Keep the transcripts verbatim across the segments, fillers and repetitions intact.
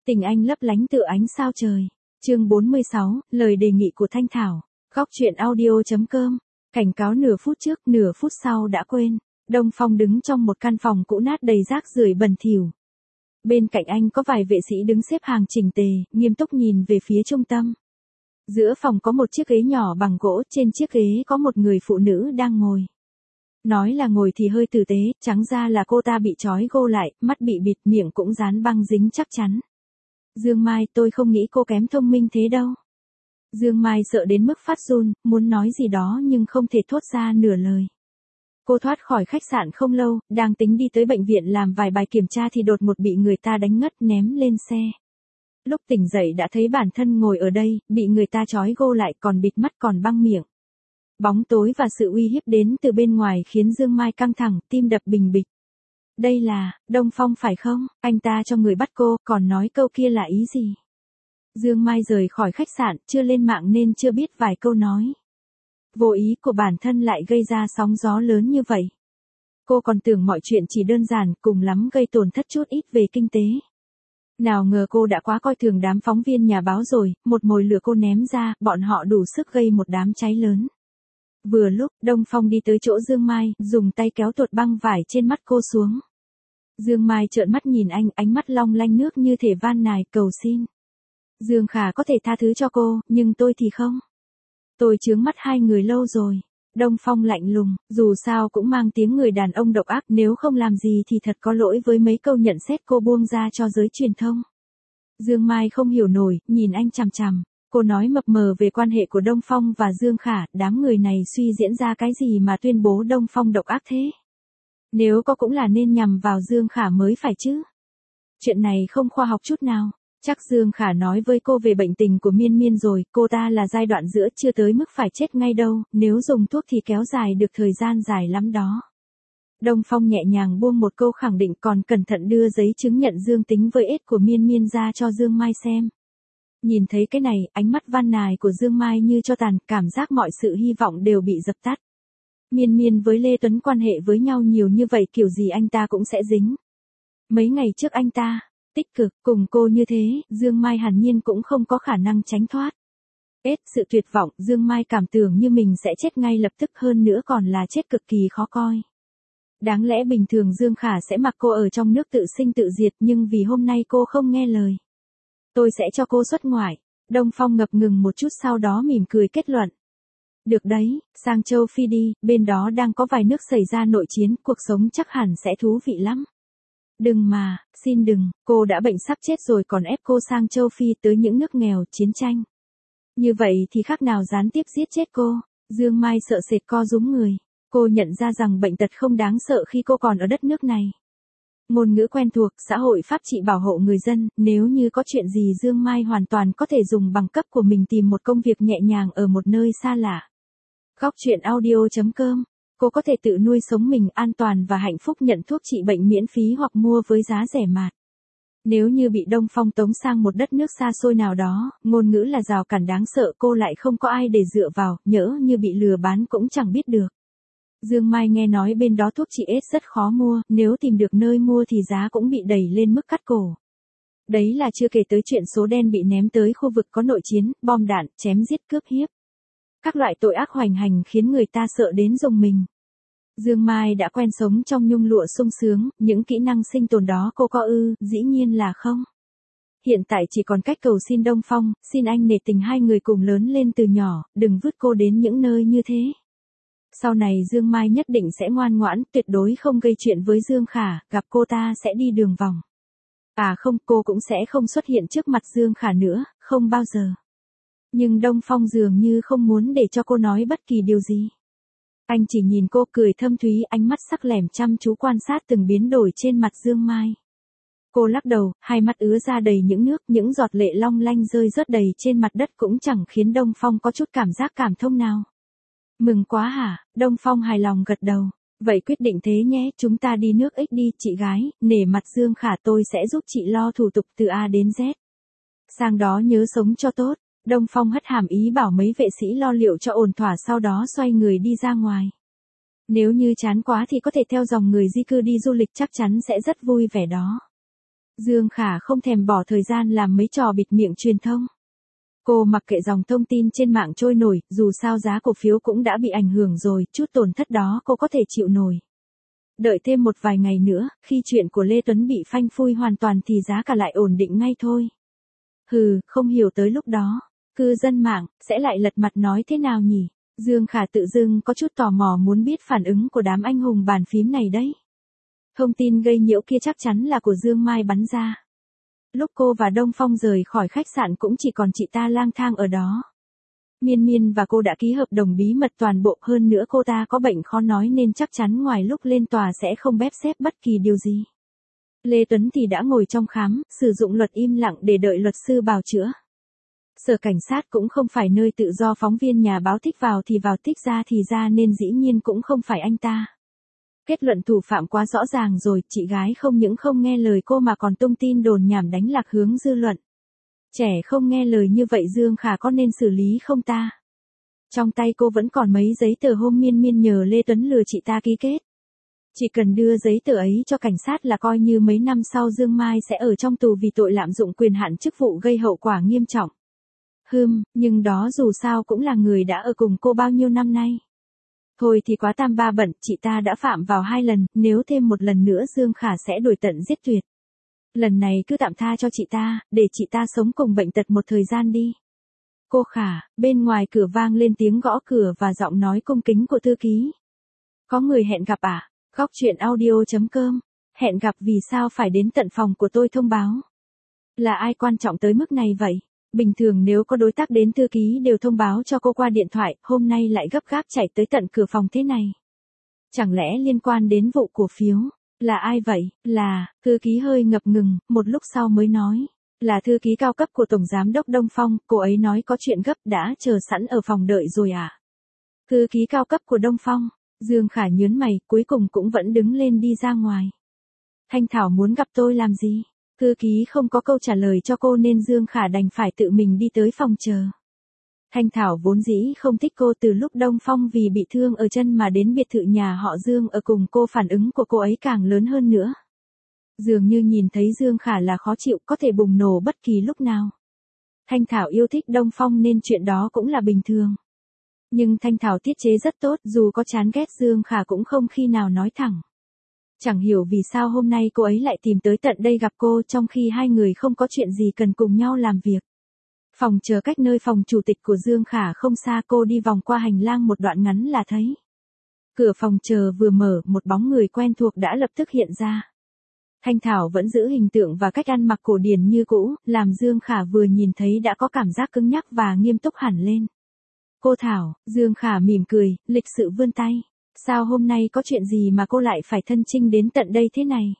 Tình anh lấp lánh tựa ánh sao trời. Chương bốn mươi sáu, lời đề nghị của Thanh Thảo. Góc truyện audio.com. Cảnh cáo nửa phút trước, nửa phút sau đã quên. Đông Phong đứng trong một căn phòng cũ nát đầy rác rưởi bẩn thỉu. Bên cạnh anh có vài vệ sĩ đứng xếp hàng chỉnh tề, nghiêm túc nhìn về phía trung tâm. Giữa phòng có một chiếc ghế nhỏ bằng gỗ, trên chiếc ghế có một người phụ nữ đang ngồi. Nói là ngồi thì hơi tử tế, trắng ra là cô ta bị trói gô lại, mắt bị bịt, miệng cũng dán băng dính chắc chắn. Dương Mai, tôi không nghĩ cô kém thông minh thế đâu. Dương Mai sợ đến mức phát run, muốn nói gì đó nhưng không thể thốt ra nửa lời. Cô thoát khỏi khách sạn không lâu, đang tính đi tới bệnh viện làm vài bài kiểm tra thì đột ngột bị người ta đánh ngất ném lên xe. Lúc tỉnh dậy đã thấy bản thân ngồi ở đây, bị người ta trói gô lại còn bịt mắt còn băng miệng. Bóng tối và sự uy hiếp đến từ bên ngoài khiến Dương Mai căng thẳng, tim đập bình bịch. Đây là, Đông Phong phải không? Anh ta cho người bắt cô, còn nói câu kia là ý gì? Dương Mai rời khỏi khách sạn, chưa lên mạng nên chưa biết vài câu nói. Vô ý của bản thân lại gây ra sóng gió lớn như vậy. Cô còn tưởng mọi chuyện chỉ đơn giản, cùng lắm gây tổn thất chút ít về kinh tế. Nào ngờ cô đã quá coi thường đám phóng viên nhà báo rồi, một mồi lửa cô ném ra, bọn họ đủ sức gây một đám cháy lớn. Vừa lúc, Đông Phong đi tới chỗ Dương Mai, dùng tay kéo tuột băng vải trên mắt cô xuống. Dương Mai trợn mắt nhìn anh, ánh mắt long lanh nước như thể van nài cầu xin. Dương Khả có thể tha thứ cho cô, nhưng tôi thì không. Tôi chướng mắt hai người lâu rồi. Đông Phong lạnh lùng, dù sao cũng mang tiếng người đàn ông độc ác, nếu không làm gì thì thật có lỗi với mấy câu nhận xét cô buông ra cho giới truyền thông. Dương Mai không hiểu nổi, nhìn anh chằm chằm. Cô nói mập mờ về quan hệ của Đông Phong và Dương Khả, đám người này suy diễn ra cái gì mà tuyên bố Đông Phong độc ác thế? Nếu có cũng là nên nhằm vào Dương Khả mới phải chứ. Chuyện này không khoa học chút nào. Chắc Dương Khả nói với cô về bệnh tình của Miên Miên rồi, cô ta là giai đoạn giữa chưa tới mức phải chết ngay đâu, nếu dùng thuốc thì kéo dài được thời gian dài lắm đó. Đông Phong nhẹ nhàng buông một câu khẳng định còn cẩn thận đưa giấy chứng nhận dương tính với ết của Miên Miên ra cho Dương Mai xem. Nhìn thấy cái này, ánh mắt van nài của Dương Mai như cho tàn, cảm giác mọi sự hy vọng đều bị dập tắt. Miên Miên với Lê Tuấn quan hệ với nhau nhiều như vậy kiểu gì anh ta cũng sẽ dính. Mấy ngày trước anh ta tích cực cùng cô như thế, Dương Mai hẳn nhiên cũng không có khả năng tránh thoát. Ết sự tuyệt vọng, Dương Mai cảm tưởng như mình sẽ chết ngay lập tức, hơn nữa còn là chết cực kỳ khó coi. Đáng lẽ bình thường Dương Khả sẽ mặc cô ở trong nước tự sinh tự diệt, nhưng vì hôm nay cô không nghe lời. Tôi sẽ cho cô xuất ngoại. Đông Phong ngập ngừng một chút sau đó mỉm cười kết luận. Được đấy, sang châu Phi đi, bên đó đang có vài nước xảy ra nội chiến, cuộc sống chắc hẳn sẽ thú vị lắm. Đừng mà, xin đừng, cô đã bệnh sắp chết rồi còn ép cô sang châu Phi tới những nước nghèo, chiến tranh. Như vậy thì khác nào gián tiếp giết chết cô. Dương Mai sợ sệt co rúm người. Cô nhận ra rằng bệnh tật không đáng sợ khi cô còn ở đất nước này. Ngôn ngữ quen thuộc, xã hội pháp trị bảo hộ người dân, nếu như có chuyện gì Dương Mai hoàn toàn có thể dùng bằng cấp của mình tìm một công việc nhẹ nhàng ở một nơi xa lạ. Góc truyện audio.com. Cô có thể tự nuôi sống mình an toàn và hạnh phúc, nhận thuốc trị bệnh miễn phí hoặc mua với giá rẻ mạt. Nếu như bị Đông Phong tống sang một đất nước xa xôi nào đó, ngôn ngữ là rào cản đáng sợ, cô lại không có ai để dựa vào, nhỡ như bị lừa bán cũng chẳng biết được. Dương Mai nghe nói bên đó thuốc trị ết rất khó mua, nếu tìm được nơi mua thì giá cũng bị đẩy lên mức cắt cổ. Đấy là chưa kể tới chuyện số đen bị ném tới khu vực có nội chiến, bom đạn, chém giết cướp hiếp. Các loại tội ác hoành hành khiến người ta sợ đến rùng mình. Dương Mai đã quen sống trong nhung lụa sung sướng, những kỹ năng sinh tồn đó cô có ư? Dĩ nhiên là không. Hiện tại chỉ còn cách cầu xin Đông Phong, xin anh nể tình hai người cùng lớn lên từ nhỏ, đừng vứt cô đến những nơi như thế. Sau này Dương Mai nhất định sẽ ngoan ngoãn, tuyệt đối không gây chuyện với Dương Khả, gặp cô ta sẽ đi đường vòng. À không, cô cũng sẽ không xuất hiện trước mặt Dương Khả nữa, không bao giờ. Nhưng Đông Phong dường như không muốn để cho cô nói bất kỳ điều gì. Anh chỉ nhìn cô cười thâm thúy, ánh mắt sắc lẻm chăm chú quan sát từng biến đổi trên mặt Dương Mai. Cô lắc đầu, hai mắt ứa ra đầy những nước, những giọt lệ long lanh rơi rớt đầy trên mặt đất cũng chẳng khiến Đông Phong có chút cảm giác cảm thông nào. Mừng quá hả? Đông Phong hài lòng gật đầu. Vậy quyết định thế nhé, chúng ta đi nước X đi, chị gái, nể mặt Dương Khả tôi sẽ giúp chị lo thủ tục từ A đến Z. Sang đó nhớ sống cho tốt. Đông Phong hất hàm ý bảo mấy vệ sĩ lo liệu cho ổn thỏa, sau đó xoay người đi ra ngoài. Nếu như chán quá thì có thể theo dòng người di cư đi du lịch, chắc chắn sẽ rất vui vẻ đó. Dương Khả không thèm bỏ thời gian làm mấy trò bịt miệng truyền thông. Cô mặc kệ dòng thông tin trên mạng trôi nổi, dù sao giá cổ phiếu cũng đã bị ảnh hưởng rồi, chút tổn thất đó cô có thể chịu nổi. Đợi thêm một vài ngày nữa, khi chuyện của Lê Tuấn bị phanh phui hoàn toàn thì giá cả lại ổn định ngay thôi. Hừ, không hiểu tới lúc đó, cư dân mạng sẽ lại lật mặt nói thế nào nhỉ? Dương Khả tự dưng có chút tò mò muốn biết phản ứng của đám anh hùng bàn phím này đấy. Thông tin gây nhiễu kia chắc chắn là của Dương Mai bắn ra. Lúc cô và Đông Phong rời khỏi khách sạn cũng chỉ còn chị ta lang thang ở đó. Miên Miên và cô đã ký hợp đồng bí mật toàn bộ, hơn nữa cô ta có bệnh khó nói nên chắc chắn ngoài lúc lên tòa sẽ không bép xép bất kỳ điều gì. Lê Tuấn thì đã ngồi trong khám, sử dụng luật im lặng để đợi luật sư bào chữa. Sở cảnh sát cũng không phải nơi tự do phóng viên nhà báo thích vào thì vào, thích ra thì ra, nên dĩ nhiên cũng không phải anh ta. Kết luận thủ phạm quá rõ ràng rồi, chị gái không những không nghe lời cô mà còn tung tin đồn nhảm đánh lạc hướng dư luận. Trẻ không nghe lời như vậy Dương Khả có nên xử lý không ta? Trong tay cô vẫn còn mấy giấy tờ hôm Miên Miên nhờ Lê Tuấn lừa chị ta ký kết. Chỉ cần đưa giấy tờ ấy cho cảnh sát là coi như mấy năm sau Dương Mai sẽ ở trong tù vì tội lạm dụng quyền hạn chức vụ gây hậu quả nghiêm trọng. Hừm, nhưng đó dù sao cũng là người đã ở cùng cô bao nhiêu năm nay. Thôi thì quá tam ba bận, chị ta đã phạm vào hai lần, nếu thêm một lần nữa Dương Khả sẽ đuổi tận giết tuyệt. Lần này cứ tạm tha cho chị ta, để chị ta sống cùng bệnh tật một thời gian đi. Cô Khả, bên ngoài cửa vang lên tiếng gõ cửa và giọng nói cung kính của thư ký. Có người hẹn gặp à? Góc chuyện audio chấm com. Hẹn gặp vì sao phải đến tận phòng của tôi thông báo? Là ai quan trọng tới mức này vậy? Bình thường nếu có đối tác đến thư ký đều thông báo cho cô qua điện thoại, hôm nay lại gấp gáp chạy tới tận cửa phòng thế này. Chẳng lẽ liên quan đến vụ cổ phiếu? Là ai vậy? Là, thư ký hơi ngập ngừng, một lúc sau mới nói. Là thư ký cao cấp của Tổng Giám đốc Đông Phong, cô ấy nói có chuyện gấp, đã chờ sẵn ở phòng đợi rồi à? Thư ký cao cấp của Đông Phong, Dương Khả nhớn mày, cuối cùng cũng vẫn đứng lên đi ra ngoài. Thanh Thảo muốn gặp tôi làm gì? Thư ký không có câu trả lời cho cô nên Dương Khả đành phải tự mình đi tới phòng chờ. Thanh Thảo vốn dĩ không thích cô, từ lúc Đông Phong vì bị thương ở chân mà đến biệt thự nhà họ Dương ở cùng cô, phản ứng của cô ấy càng lớn hơn nữa. Dường như nhìn thấy Dương Khả là khó chịu, có thể bùng nổ bất kỳ lúc nào. Thanh Thảo yêu thích Đông Phong nên chuyện đó cũng là bình thường. Nhưng Thanh Thảo tiết chế rất tốt, dù có chán ghét Dương Khả cũng không khi nào nói thẳng. Chẳng hiểu vì sao hôm nay cô ấy lại tìm tới tận đây gặp cô trong khi hai người không có chuyện gì cần cùng nhau làm việc. Phòng chờ cách nơi phòng chủ tịch của Dương Khả không xa, cô đi vòng qua hành lang một đoạn ngắn là thấy. Cửa phòng chờ vừa mở, một bóng người quen thuộc đã lập tức hiện ra. Thanh Thảo vẫn giữ hình tượng và cách ăn mặc cổ điển như cũ, làm Dương Khả vừa nhìn thấy đã có cảm giác cứng nhắc và nghiêm túc hẳn lên. Cô Thảo, Dương Khả mỉm cười, lịch sự vươn tay. Sao hôm nay có chuyện gì mà cô lại phải thân chinh đến tận đây thế này?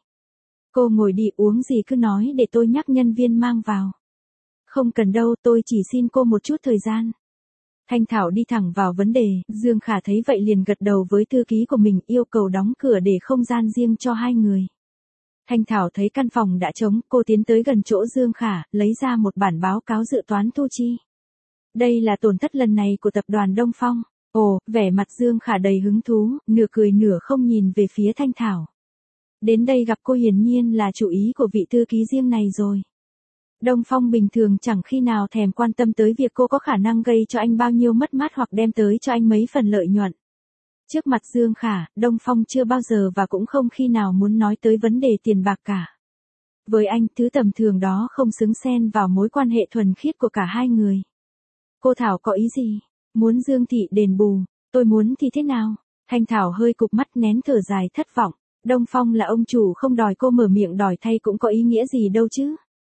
Cô ngồi đi, uống gì cứ nói để tôi nhắc nhân viên mang vào. Không cần đâu, tôi chỉ xin cô một chút thời gian. Thanh Thảo đi thẳng vào vấn đề, Dương Khả thấy vậy liền gật đầu với thư ký của mình, yêu cầu đóng cửa để không gian riêng cho hai người. Thanh Thảo thấy căn phòng đã trống, cô tiến tới gần chỗ Dương Khả, lấy ra một bản báo cáo dự toán thu chi. Đây là tổn thất lần này của tập đoàn Đông Phong. Ồ, vẻ mặt Dương Khả đầy hứng thú, nửa cười nửa không nhìn về phía Thanh Thảo. Đến đây gặp cô hiển nhiên là chủ ý của vị thư ký riêng này rồi. Đông Phong bình thường chẳng khi nào thèm quan tâm tới việc cô có khả năng gây cho anh bao nhiêu mất mát hoặc đem tới cho anh mấy phần lợi nhuận. Trước mặt Dương Khả, Đông Phong chưa bao giờ và cũng không khi nào muốn nói tới vấn đề tiền bạc cả. Với anh, thứ tầm thường đó không xứng xen vào mối quan hệ thuần khiết của cả hai người. Cô Thảo có ý gì? Muốn Dương thị đền bù, tôi muốn thì thế nào? Thanh Thảo hơi cụp mắt nén thở dài thất vọng. Đông Phong là ông chủ, không đòi cô mở miệng đòi thay cũng có ý nghĩa gì đâu chứ.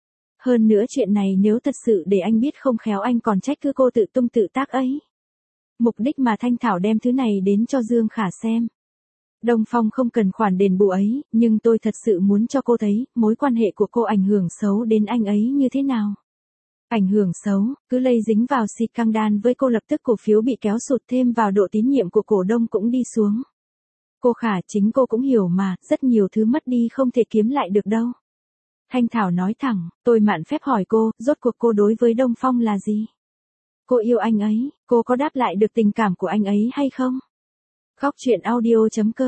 Hơn nữa chuyện này nếu thật sự để anh biết không khéo anh còn trách cứ cô tự tung tự tác ấy. Mục đích mà Thanh Thảo đem thứ này đến cho Dương Khả xem. Đông Phong không cần khoản đền bù ấy, nhưng tôi thật sự muốn cho cô thấy, mối quan hệ của cô ảnh hưởng xấu đến anh ấy như thế nào. Ảnh hưởng xấu, cứ lây dính vào xịt căng đan với cô lập tức cổ phiếu bị kéo sụt, thêm vào độ tín nhiệm của cổ đông cũng đi xuống. Cô Khả, chính cô cũng hiểu mà, rất nhiều thứ mất đi không thể kiếm lại được đâu. Thanh Thảo nói thẳng, tôi mạn phép hỏi cô, rốt cuộc cô đối với Đông Phong là gì? Cô yêu anh ấy, cô có đáp lại được tình cảm của anh ấy hay không? Góc chuyện audio chấm com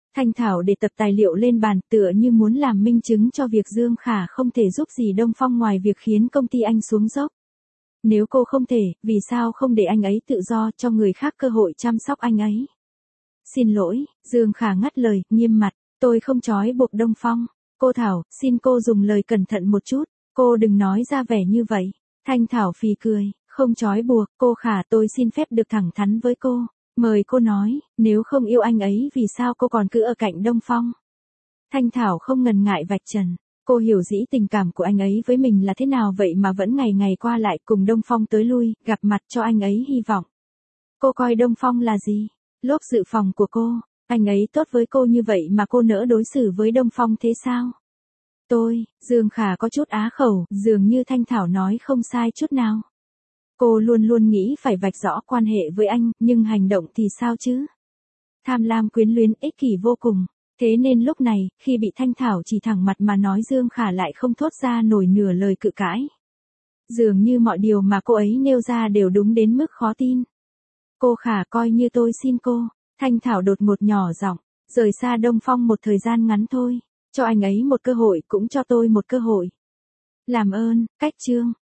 Thanh Thảo để tập tài liệu lên bàn tựa như muốn làm minh chứng cho việc Dương Khả không thể giúp gì Đông Phong ngoài việc khiến công ty anh xuống dốc. Nếu cô không thể, vì sao không để anh ấy tự do cho người khác cơ hội chăm sóc anh ấy? Xin lỗi, Dương Khả ngắt lời, nghiêm mặt, tôi không trói buộc Đông Phong. Cô Thảo, xin cô dùng lời cẩn thận một chút, cô đừng nói ra vẻ như vậy. Thanh Thảo phì cười, không trói buộc, cô Khả tôi xin phép được thẳng thắn với cô. Mời cô nói, nếu không yêu anh ấy vì sao cô còn cứ ở cạnh Đông Phong? Thanh Thảo không ngần ngại vạch trần, cô hiểu dĩ tình cảm của anh ấy với mình là thế nào vậy mà vẫn ngày ngày qua lại cùng Đông Phong tới lui, gặp mặt cho anh ấy hy vọng. Cô coi Đông Phong là gì? Lốp dự phòng của cô, anh ấy tốt với cô như vậy mà cô nỡ đối xử với Đông Phong thế sao? Tôi, Dương Khả có chút á khẩu, dường như Thanh Thảo nói không sai chút nào. Cô luôn luôn nghĩ phải vạch rõ quan hệ với anh, nhưng hành động thì sao chứ? Tham lam quyến luyến ích kỷ vô cùng. Thế nên lúc này, khi bị Thanh Thảo chỉ thẳng mặt mà nói Dương Khả lại không thốt ra nổi nửa lời cự cãi. Dường như mọi điều mà cô ấy nêu ra đều đúng đến mức khó tin. Cô Khả coi như tôi xin cô. Thanh Thảo đột ngột nhỏ giọng, rời xa Đông Phong một thời gian ngắn thôi. Cho anh ấy một cơ hội cũng cho tôi một cơ hội. Làm ơn, cách chương.